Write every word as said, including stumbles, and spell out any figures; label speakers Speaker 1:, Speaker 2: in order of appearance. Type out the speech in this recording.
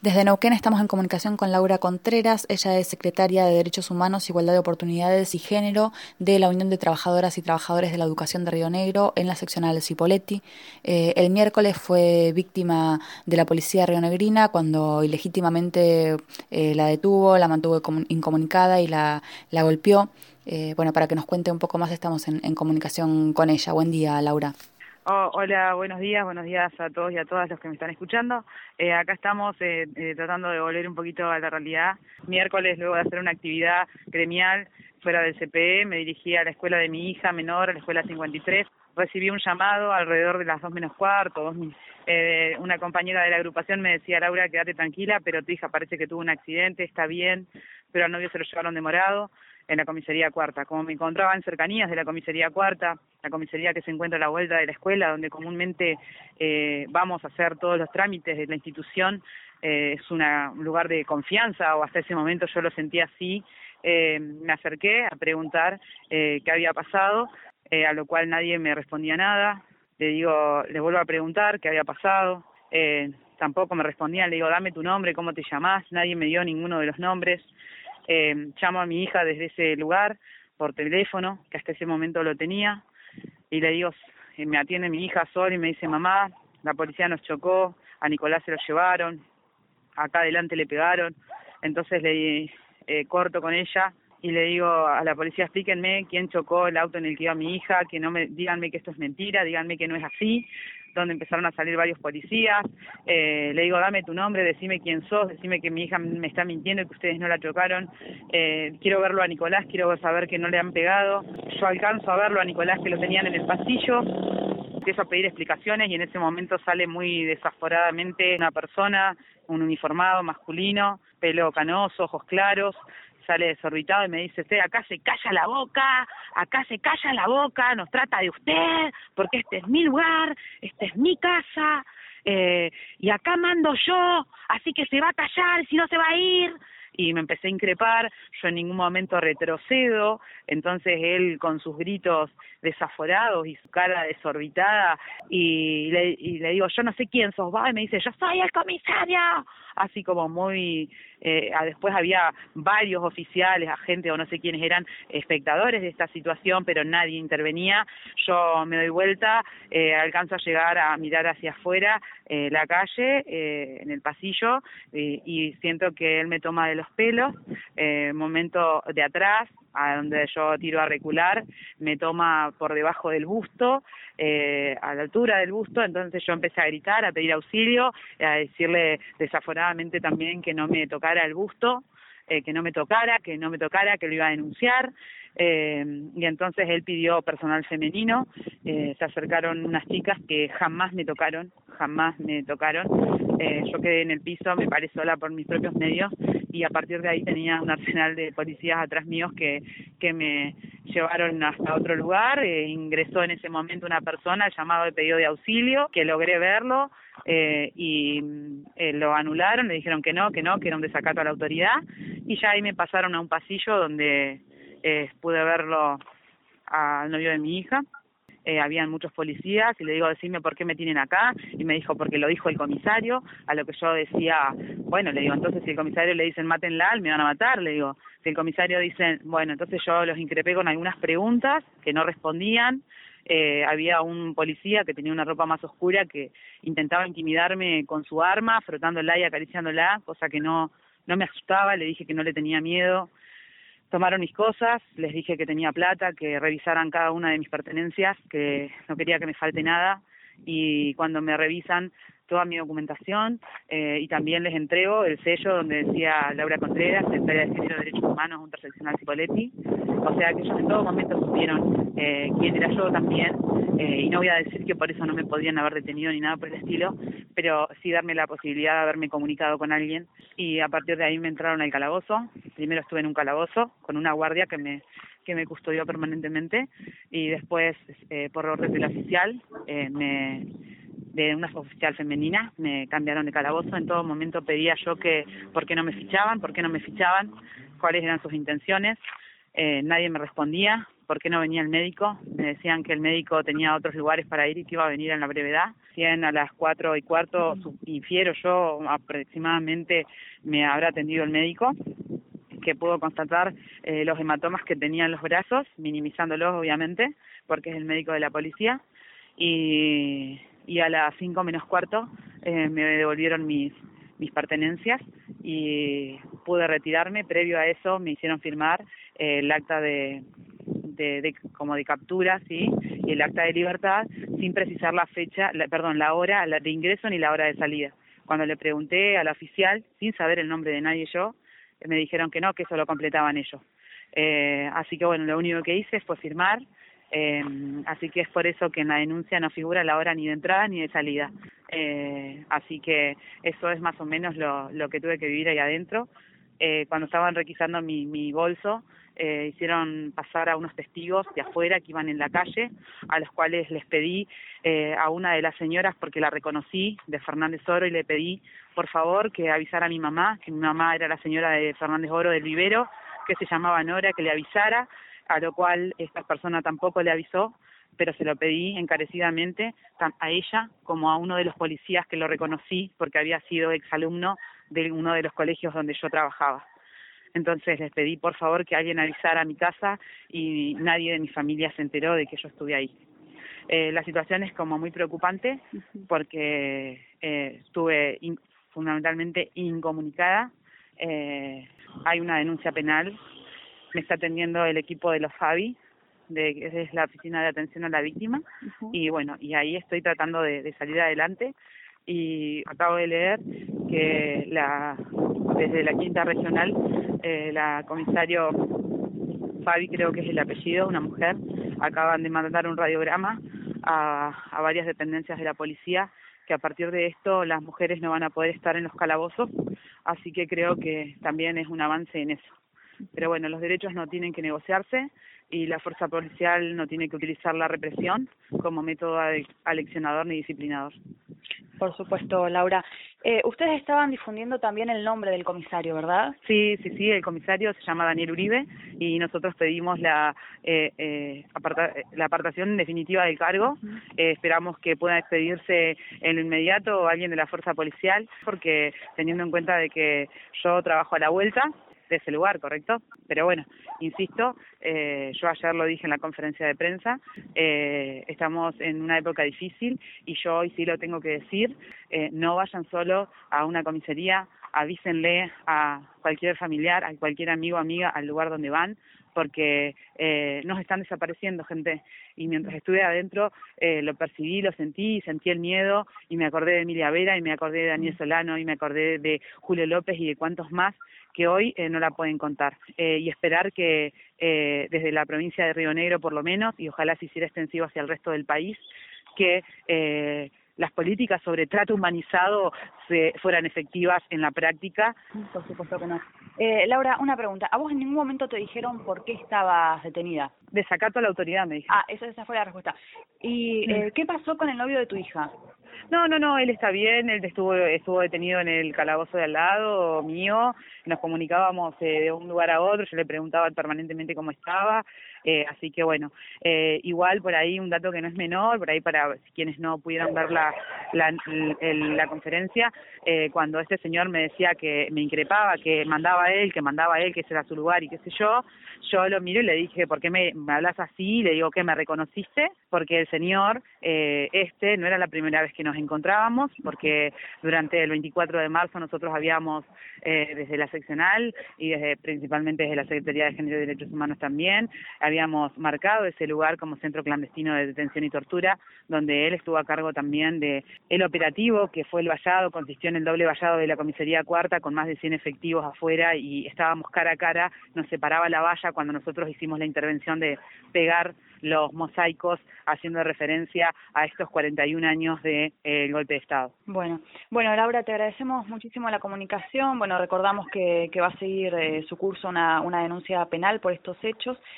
Speaker 1: Desde Neuquén estamos en comunicación con Laura Contreras. Ella es secretaria de Derechos Humanos, Igualdad de Oportunidades y Género de la Unión de Trabajadoras y Trabajadores de la Educación de Río Negro en la seccional Cipolletti. Eh, el miércoles fue víctima de la policía rionegrina cuando ilegítimamente eh, la detuvo, la mantuvo incomunicada y la, la golpeó. Eh, bueno, para que nos cuente un poco más, estamos en, en comunicación con ella. Buen día, Laura.
Speaker 2: Oh, hola, buenos días, buenos días a todos y a todas los que me están escuchando. Eh, acá estamos eh, eh, tratando de volver un poquito a la realidad. Miércoles, luego de hacer una actividad gremial fuera del C P E, me dirigí a la escuela de mi hija menor, a la escuela cincuenta y tres. Recibí un llamado alrededor de las dos menos cuarto. Dos, eh, una compañera de la agrupación me decía: Laura, quédate tranquila, pero tu hija parece que tuvo un accidente, está bien, pero al novio se lo llevaron demorado en la comisaría cuarta. Como me encontraba en cercanías de la comisaría cuarta, la comisaría que se encuentra a la vuelta de la escuela, donde comúnmente eh, vamos a hacer todos los trámites de la institución, eh, es una, un lugar de confianza, o hasta ese momento yo lo sentía así. Eh, me acerqué a preguntar eh, qué había pasado, eh, a lo cual nadie me respondía nada. Le digo, le vuelvo a preguntar qué había pasado, eh, tampoco me respondían. Le digo, dame tu nombre, cómo te llamás, nadie me dio ninguno de los nombres. Eh, llamo a mi hija desde ese lugar por teléfono, que hasta ese momento lo tenía, y le digo, eh, me atiende mi hija Sol y me dice: mamá, la policía nos chocó, a Nicolás se lo llevaron, acá adelante le pegaron. Entonces le eh, corto con ella y le digo a la policía: explíquenme quién chocó el auto en el que iba mi hija, que no me díganme que esto es mentira, díganme que no es así. Donde empezaron a salir varios policías. Eh, le digo, dame tu nombre, decime quién sos, decime que mi hija me está mintiendo y que ustedes no la chocaron. Eh, quiero verlo a Nicolás, quiero saber que no le han pegado. Yo alcanzo a verlo a Nicolás, que lo tenían en el pasillo. Empiezo a pedir explicaciones y en ese momento sale muy desaforadamente una persona, un uniformado masculino, pelo canoso, ojos claros. Sale desorbitado y me dice: usted acá se calla la boca, acá se calla la boca, nos trata de usted, porque este es mi lugar, esta es mi casa, eh, y acá mando yo, así que se va a callar, si no se va a ir. Y me empecé a increpar, yo en ningún momento retrocedo. Entonces él, con sus gritos desaforados y su cara desorbitada, y le, y le digo: yo no sé quién sos, va, y me dice: yo soy el comisario. Así como muy, eh, después había varios oficiales, agentes o no sé quiénes eran, espectadores de esta situación, pero nadie intervenía. Yo me doy vuelta, eh, alcanzo a llegar a mirar hacia afuera, eh, la calle, eh, en el pasillo, eh, y siento que él me toma de los pelos, eh, momento de atrás, a donde yo tiro a recular, me toma por debajo del busto, eh, a la altura del busto. Entonces yo empecé a gritar, a pedir auxilio, a decirle desaforadamente también que no me tocara el busto, eh, que no me tocara, que no me tocara, que lo iba a denunciar. Eh, y entonces él pidió personal femenino. Eh, se acercaron unas chicas que jamás me tocaron, jamás me tocaron. Eh, yo quedé en el piso, me paré sola por mis propios medios, y a partir de ahí tenía un arsenal de policías atrás míos que, que me llevaron hasta otro lugar. Eh, ingresó en ese momento una persona, el llamado de pedido de auxilio, que logré verlo, eh, y eh, lo anularon, le dijeron que no, que no, que era un desacato a la autoridad, y ya ahí me pasaron a un pasillo donde eh, pude verlo al novio de mi hija. Eh, habían muchos policías y le digo: decime por qué me tienen acá, y me dijo: porque lo dijo el comisario. A lo que yo decía: bueno, le digo, entonces si el comisario le dicen mátenla, me van a matar. Le digo, si el comisario dice, bueno, entonces yo los increpé con algunas preguntas que no respondían. Eh, había un policía que tenía una ropa más oscura que intentaba intimidarme con su arma, frotándola y acariciándola, cosa que no, no me asustaba. Le dije que no le tenía miedo. Tomaron mis cosas, les dije que tenía plata, que revisaran cada una de mis pertenencias, que no quería que me falte nada, y cuando me revisan toda mi documentación, eh, y también les entrego el sello donde decía Laura Contreras, secretaria de Género, Derechos Humanos, Interseccional Cipolletti. O sea que ellos en todo momento supieron eh, quién era yo también, eh, y no voy a decir que por eso no me podrían haber detenido ni nada por el estilo, pero sí darme la posibilidad de haberme comunicado con alguien, y a partir de ahí me entraron al calabozo. Primero estuve en un calabozo con una guardia que me que me custodió permanentemente, y después eh, por orden del oficial, eh, me de una oficial femenina, me cambiaron de calabozo. En todo momento pedía yo que por qué no me fichaban, por qué no me fichaban, cuáles eran sus intenciones. Eh, nadie me respondía, por qué no venía el médico. Me decían que el médico tenía otros lugares para ir y que iba a venir en la brevedad. Cien a las cuatro y cuarto, infiero yo, aproximadamente me habrá atendido el médico, que pudo constatar eh, los hematomas que tenía en los brazos, minimizándolos obviamente, porque es el médico de la policía, y, y a las cinco menos cuarto eh, me devolvieron mis, mis pertenencias y pude retirarme. Previo a eso me hicieron firmar eh, el acta de, de, de como de captura, ¿sí? Y el acta de libertad, sin precisar la fecha, la, perdón, la hora la de ingreso ni la hora de salida. Cuando le pregunté al oficial, sin saber el nombre de nadie yo, me dijeron que no, que eso lo completaban ellos. Eh, así que bueno, lo único que hice fue firmar, eh, así que es por eso que en la denuncia no figura la hora ni de entrada ni de salida. Eh, así que eso es más o menos lo, lo que tuve que vivir ahí adentro. Eh, cuando estaban requisando mi, mi bolso, eh, hicieron pasar a unos testigos de afuera que iban en la calle, a los cuales les pedí eh, a una de las señoras, porque la reconocí, de Fernández Oro, y le pedí por favor que avisara a mi mamá, que mi mamá era la señora de Fernández Oro del vivero, que se llamaba Nora, que le avisara, a lo cual esta persona tampoco le avisó, pero se lo pedí encarecidamente a ella como a uno de los policías que lo reconocí porque había sido exalumno de uno de los colegios donde yo trabajaba. Entonces les pedí por favor que alguien avisara a mi casa y nadie de mi familia se enteró de que yo estuve ahí. Eh, la situación es como muy preocupante porque eh, estuve in, fundamentalmente incomunicada. Eh, hay una denuncia penal, me está atendiendo el equipo de los Fabi, de, que es la oficina de atención a la víctima, uh-huh. y bueno, y ahí estoy tratando de, de salir adelante, y acabo de leer que la desde la quinta regional, eh, la comisario Fabi, creo que es el apellido, una mujer, acaban de mandar un radiograma a, a varias dependencias de la policía, que a partir de esto las mujeres no van a poder estar en los calabozos, así que creo que también es un avance en eso. Pero bueno, los derechos no tienen que negociarse y la fuerza policial no tiene que utilizar la represión como método aleccionador ni disciplinador.
Speaker 1: Por supuesto, Laura. Eh, ustedes estaban difundiendo también el nombre del comisario, ¿verdad?
Speaker 2: Sí, sí, sí, el comisario se llama Daniel Uribe y nosotros pedimos la eh, eh, aparta, la apartación definitiva del cargo. Uh-huh. Eh, esperamos que pueda expedirse en lo inmediato alguien de la fuerza policial, porque teniendo en cuenta de que yo trabajo a la vuelta de ese lugar, ¿correcto? Pero bueno, insisto, eh, yo ayer lo dije en la conferencia de prensa, eh, estamos en una época difícil y yo hoy sí lo tengo que decir, eh, no vayan solo a una comisaría, avísenle a cualquier familiar, a cualquier amigo o amiga al lugar donde van, porque eh, nos están desapareciendo, gente, y mientras estuve adentro eh, lo percibí, lo sentí, sentí el miedo, y me acordé de Emilia Vera, y me acordé de Daniel Solano, y me acordé de Julio López y de cuantos más que hoy eh, no la pueden contar, eh, y esperar que eh, desde la provincia de Río Negro por lo menos, y ojalá se hiciera extensivo hacia el resto del país, que eh, las políticas sobre trato humanizado se, fueran efectivas en la práctica.
Speaker 1: Por supuesto que no. Eh, Laura, una pregunta. ¿A vos en ningún momento te dijeron por qué estabas detenida?
Speaker 2: Desacato a la autoridad, me dijeron.
Speaker 1: Ah, esa, esa fue la respuesta. ¿Y eh, qué pasó con el novio de tu hija?
Speaker 2: No, no, no, él está bien, él estuvo estuvo detenido en el calabozo de al lado mío, nos comunicábamos eh, de un lugar a otro, yo le preguntaba permanentemente cómo estaba, eh, así que bueno, eh, igual por ahí un dato que no es menor, por ahí para quienes no pudieran ver la la, el, la conferencia, eh, cuando este señor me decía que me increpaba, que mandaba él, que mandaba él, que ese era su lugar y qué sé yo, yo lo miro y le dije, ¿por qué me, me hablas así? Le digo, ¿qué me reconociste? Porque el señor, eh, este, no era la primera vez que nos encontrábamos, porque durante el veinticuatro de marzo nosotros habíamos, eh, desde la seccional y desde principalmente desde la Secretaría de Género y Derechos Humanos también, habíamos marcado ese lugar como centro clandestino de detención y tortura, donde él estuvo a cargo también de el operativo, que fue el vallado, consistió en el doble vallado de la comisaría cuarta, con más de cien efectivos afuera, y estábamos cara a cara, nos separaba la valla cuando nosotros hicimos la intervención de pegar los mosaicos, haciendo referencia a estos cuarenta y un años del de, eh, golpe de Estado.
Speaker 1: Bueno, bueno, Laura, te agradecemos muchísimo la comunicación. Bueno, recordamos que, que va a seguir eh, su curso una, una denuncia penal por estos hechos.